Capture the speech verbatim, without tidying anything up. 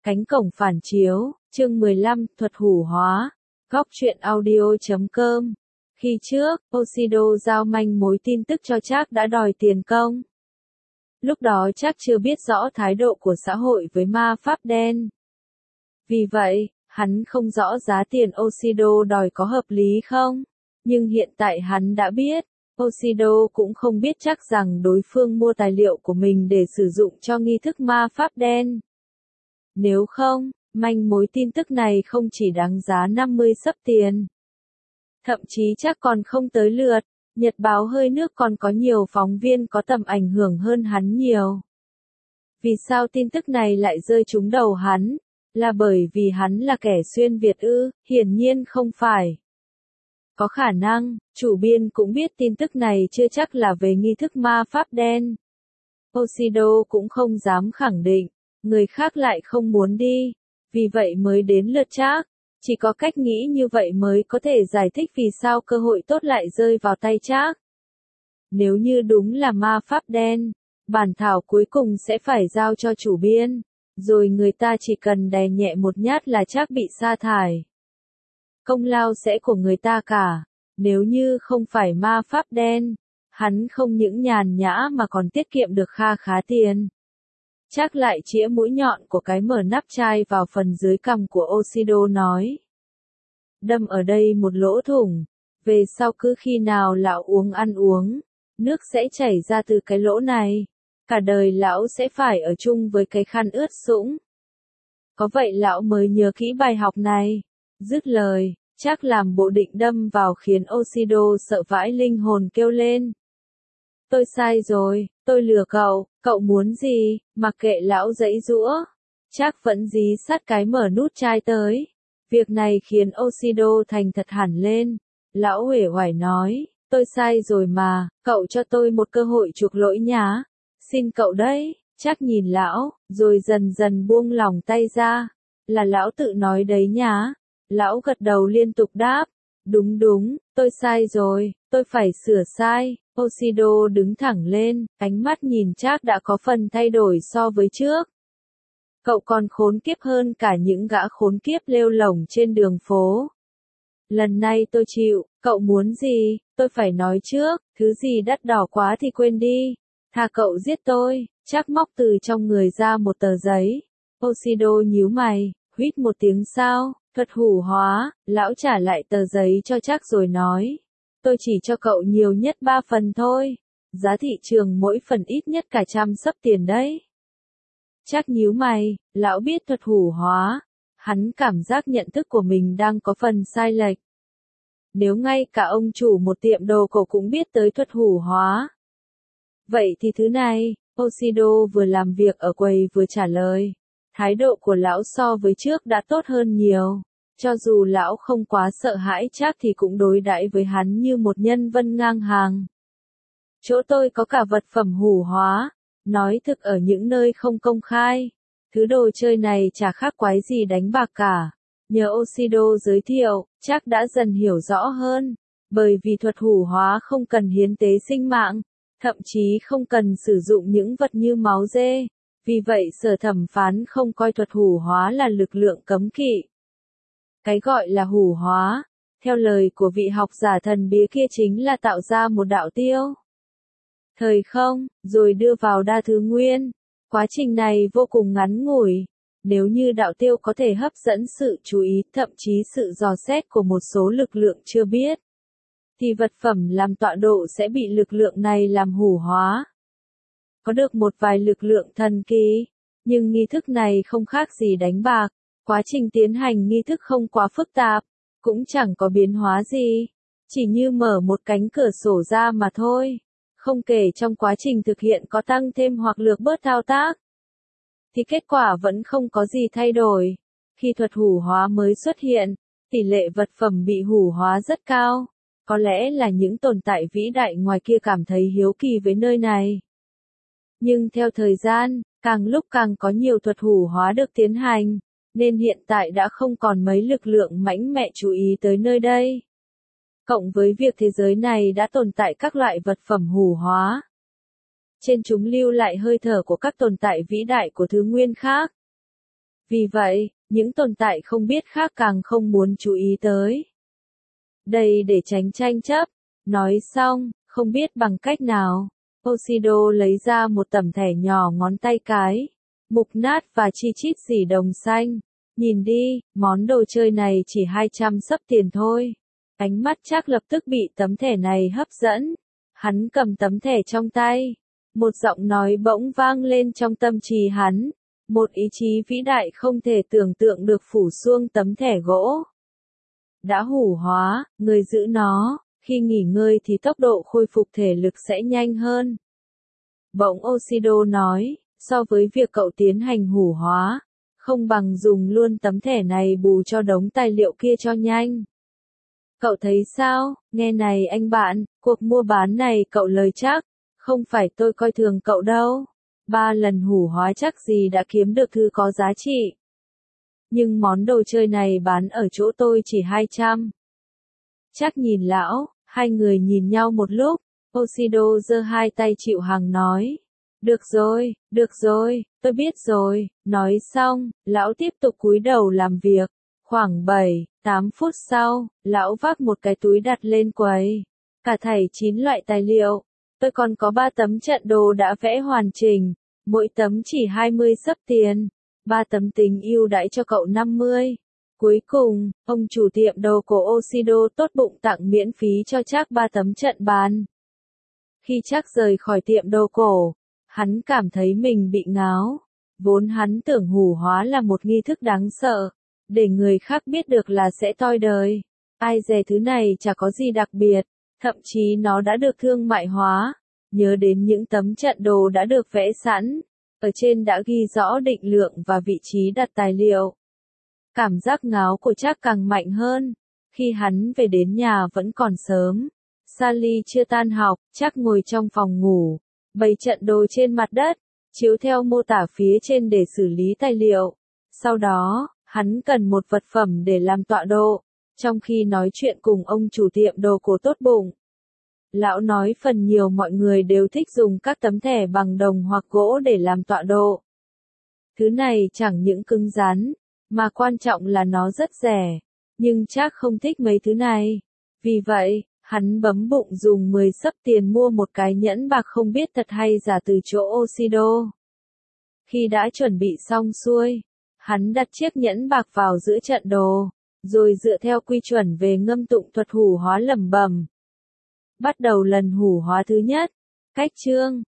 Cánh cổng phản chiếu, chương mười lăm, thuật hủ hóa. Góc truyện audio chấm com. Khi trước, Oshido giao manh mối tin tức cho Trác đã đòi tiền công. Lúc đó Trác chưa biết rõ thái độ của xã hội với ma pháp đen. Vì vậy, hắn không rõ giá tiền Oshido đòi có hợp lý không. Nhưng hiện tại hắn đã biết, Oshido cũng không biết chắc rằng đối phương mua tài liệu của mình để sử dụng cho nghi thức ma pháp đen. Nếu không, manh mối tin tức này không chỉ đáng giá năm mươi sấp tiền. Thậm chí chắc còn không tới lượt, Nhật báo hơi nước còn có nhiều phóng viên có tầm ảnh hưởng hơn hắn nhiều. Vì sao tin tức này lại rơi trúng đầu hắn? Là bởi vì hắn là kẻ xuyên Việt ư? Hiển nhiên không phải. Có khả năng, chủ biên cũng biết tin tức này chưa chắc là về nghi thức ma pháp đen. Oshido cũng không dám khẳng định, người khác lại không muốn đi, vì vậy mới đến lượt Trác. Chỉ có cách nghĩ như vậy mới có thể giải thích vì sao cơ hội tốt lại rơi vào tay Trác. Nếu như đúng là ma pháp đen, bản thảo cuối cùng sẽ phải giao cho chủ biên, rồi người ta chỉ cần đè nhẹ một nhát là Trác bị sa thải. Công lao sẽ của người ta cả, nếu như không phải ma pháp đen, hắn không những nhàn nhã mà còn tiết kiệm được kha khá tiền. Trác lại chĩa mũi nhọn của cái mở nắp chai vào phần dưới cằm của Oshido nói. Đâm ở đây một lỗ thủng, về sau cứ khi nào lão uống ăn uống, nước sẽ chảy ra từ cái lỗ này, cả đời lão sẽ phải ở chung với cái khăn ướt sũng. Có vậy lão mới nhớ kỹ bài học này. Dứt lời, Trác làm bộ định đâm vào khiến Oshido sợ vãi linh hồn kêu lên. Tôi sai rồi, tôi lừa cậu, cậu muốn gì, mặc kệ lão giãy giũa. Trác vẫn dí sát cái mở nút chai tới. Việc này khiến Oshido thành thật hẳn lên. Lão uể oải nói, tôi sai rồi mà, cậu cho tôi một cơ hội chuộc lỗi nhá. Xin cậu đấy. Trác nhìn lão, rồi dần dần buông lỏng tay ra. Là lão tự nói đấy nhá. Lão gật đầu liên tục đáp. Đúng đúng, tôi sai rồi, tôi phải sửa sai. Oshido đứng thẳng lên, ánh mắt nhìn Trác đã có phần thay đổi so với trước. Cậu còn khốn kiếp hơn cả những gã khốn kiếp lêu lổng trên đường phố. Lần này tôi chịu, cậu muốn gì, tôi phải nói trước, thứ gì đắt đỏ quá thì quên đi. Thà cậu giết tôi. Trác móc từ trong người ra một tờ giấy. Oshido nhíu mày, huýt một tiếng sao, thuật hủ hóa, lão trả lại tờ giấy cho Trác rồi nói. Tôi chỉ cho cậu nhiều nhất ba phần thôi. Giá thị trường mỗi phần ít nhất cả trăm sấp tiền đấy. Trác nhíu mày, lão biết thuật hủ hóa. Hắn cảm giác nhận thức của mình đang có phần sai lệch. Nếu ngay cả ông chủ một tiệm đồ cổ cũng biết tới thuật hủ hóa. Vậy thì thứ này, Oshido vừa làm việc ở quầy vừa trả lời. Thái độ của lão so với trước đã tốt hơn nhiều. Cho dù lão không quá sợ hãi Trác thì cũng đối đãi với hắn như một nhân vân ngang hàng. Chỗ tôi có cả vật phẩm hủ hóa, nói thực ở những nơi không công khai. Thứ đồ chơi này chả khác quái gì đánh bạc cả. Nhờ Oshido giới thiệu, Trác đã dần hiểu rõ hơn. Bởi vì thuật hủ hóa không cần hiến tế sinh mạng, thậm chí không cần sử dụng những vật như máu dê. Vì vậy sở thẩm phán không coi thuật hủ hóa là lực lượng cấm kỵ. Cái gọi là hủ hóa, theo lời của vị học giả thần bí kia chính là tạo ra một đạo tiêu thời không, rồi đưa vào đa thứ nguyên. Quá trình này vô cùng ngắn ngủi. Nếu như đạo tiêu có thể hấp dẫn sự chú ý, thậm chí sự dò xét của một số lực lượng chưa biết, thì vật phẩm làm tọa độ sẽ bị lực lượng này làm hủ hóa. Có được một vài lực lượng thần kỳ, nhưng nghi thức này không khác gì đánh bạc. Quá trình tiến hành nghi thức không quá phức tạp, cũng chẳng có biến hóa gì, chỉ như mở một cánh cửa sổ ra mà thôi. Không kể trong quá trình thực hiện có tăng thêm hoặc lược bớt thao tác, thì kết quả vẫn không có gì thay đổi. Khi thuật hủ hóa mới xuất hiện, tỷ lệ vật phẩm bị hủ hóa rất cao. Có lẽ là những tồn tại vĩ đại ngoài kia cảm thấy hiếu kỳ với nơi này. Nhưng theo thời gian, càng lúc càng có nhiều thuật hủ hóa được tiến hành, nên hiện tại đã không còn mấy lực lượng mãnh mẽ chú ý tới nơi đây. Cộng với việc thế giới này đã tồn tại các loại vật phẩm hủ hóa. Trên chúng lưu lại hơi thở của các tồn tại vĩ đại của thứ nguyên khác. Vì vậy, những tồn tại không biết khác càng không muốn chú ý tới. Đây để tránh tranh chấp. Nói xong, không biết bằng cách nào, Oshido lấy ra một tấm thẻ nhỏ ngón tay cái, mục nát và chi chít xỉ đồng xanh. Nhìn đi, món đồ chơi này chỉ hai trăm sấp tiền thôi. Ánh mắt Trác lập tức bị tấm thẻ này hấp dẫn. Hắn cầm tấm thẻ trong tay. Một giọng nói bỗng vang lên trong tâm trí hắn. Một ý chí vĩ đại không thể tưởng tượng được phủ xuông tấm thẻ gỗ. Đã hủ hóa, người giữ nó, khi nghỉ ngơi thì tốc độ khôi phục thể lực sẽ nhanh hơn. Bỗng Oshido nói, so với việc cậu tiến hành hủ hóa, không bằng dùng luôn tấm thẻ này bù cho đống tài liệu kia cho nhanh. Cậu thấy sao, nghe này anh bạn, cuộc mua bán này cậu lời chắc, không phải tôi coi thường cậu đâu. Ba lần hủ hóa chắc gì đã kiếm được thứ có giá trị. Nhưng món đồ chơi này bán ở chỗ tôi chỉ hai trăm. Trác nhìn lão, hai người nhìn nhau một lúc, Oshido giơ hai tay chịu hàng nói. Được rồi, được rồi, tôi biết rồi, nói xong, lão tiếp tục cúi đầu làm việc. Khoảng bảy, tám phút sau, lão vác một cái túi đặt lên quầy. Cả thảy chín loại tài liệu. Tôi còn có ba tấm trận đồ đã vẽ hoàn chỉnh, mỗi tấm chỉ hai mươi sấp tiền. Ba tấm tính ưu đãi cho cậu năm mươi. Cuối cùng, ông chủ tiệm đồ của Oshido tốt bụng tặng miễn phí cho Trác ba tấm trận bàn. Khi Trác rời khỏi tiệm đồ cổ, hắn cảm thấy mình bị ngáo. Vốn hắn tưởng hủ hóa là một nghi thức đáng sợ, để người khác biết được là sẽ toi đời. Ai dè thứ này chả có gì đặc biệt, thậm chí nó đã được thương mại hóa. Nhớ đến những tấm trận đồ đã được vẽ sẵn, ở trên đã ghi rõ định lượng và vị trí đặt tài liệu. Cảm giác ngáo của Trác càng mạnh hơn. Khi hắn về đến nhà vẫn còn sớm. Sally chưa tan học, Trác ngồi trong phòng ngủ, bày trận đồ trên mặt đất, chiếu theo mô tả phía trên để xử lý tài liệu. Sau đó, hắn cần một vật phẩm để làm tọa độ, trong khi nói chuyện cùng ông chủ tiệm đồ cổ tốt bụng. Lão nói phần nhiều mọi người đều thích dùng các tấm thẻ bằng đồng hoặc gỗ để làm tọa độ. Thứ này chẳng những cứng rắn, mà quan trọng là nó rất rẻ. Nhưng Trác không thích mấy thứ này. Vì vậy, hắn bấm bụng dùng mười sấp tiền mua một cái nhẫn bạc không biết thật hay giả từ chỗ Oshido. Khi đã chuẩn bị xong xuôi, hắn đặt chiếc nhẫn bạc vào giữa trận đồ, rồi dựa theo quy chuẩn về ngâm tụng thuật hủ hóa lẩm bẩm. Bắt đầu lần hủ hóa thứ nhất. Cách chương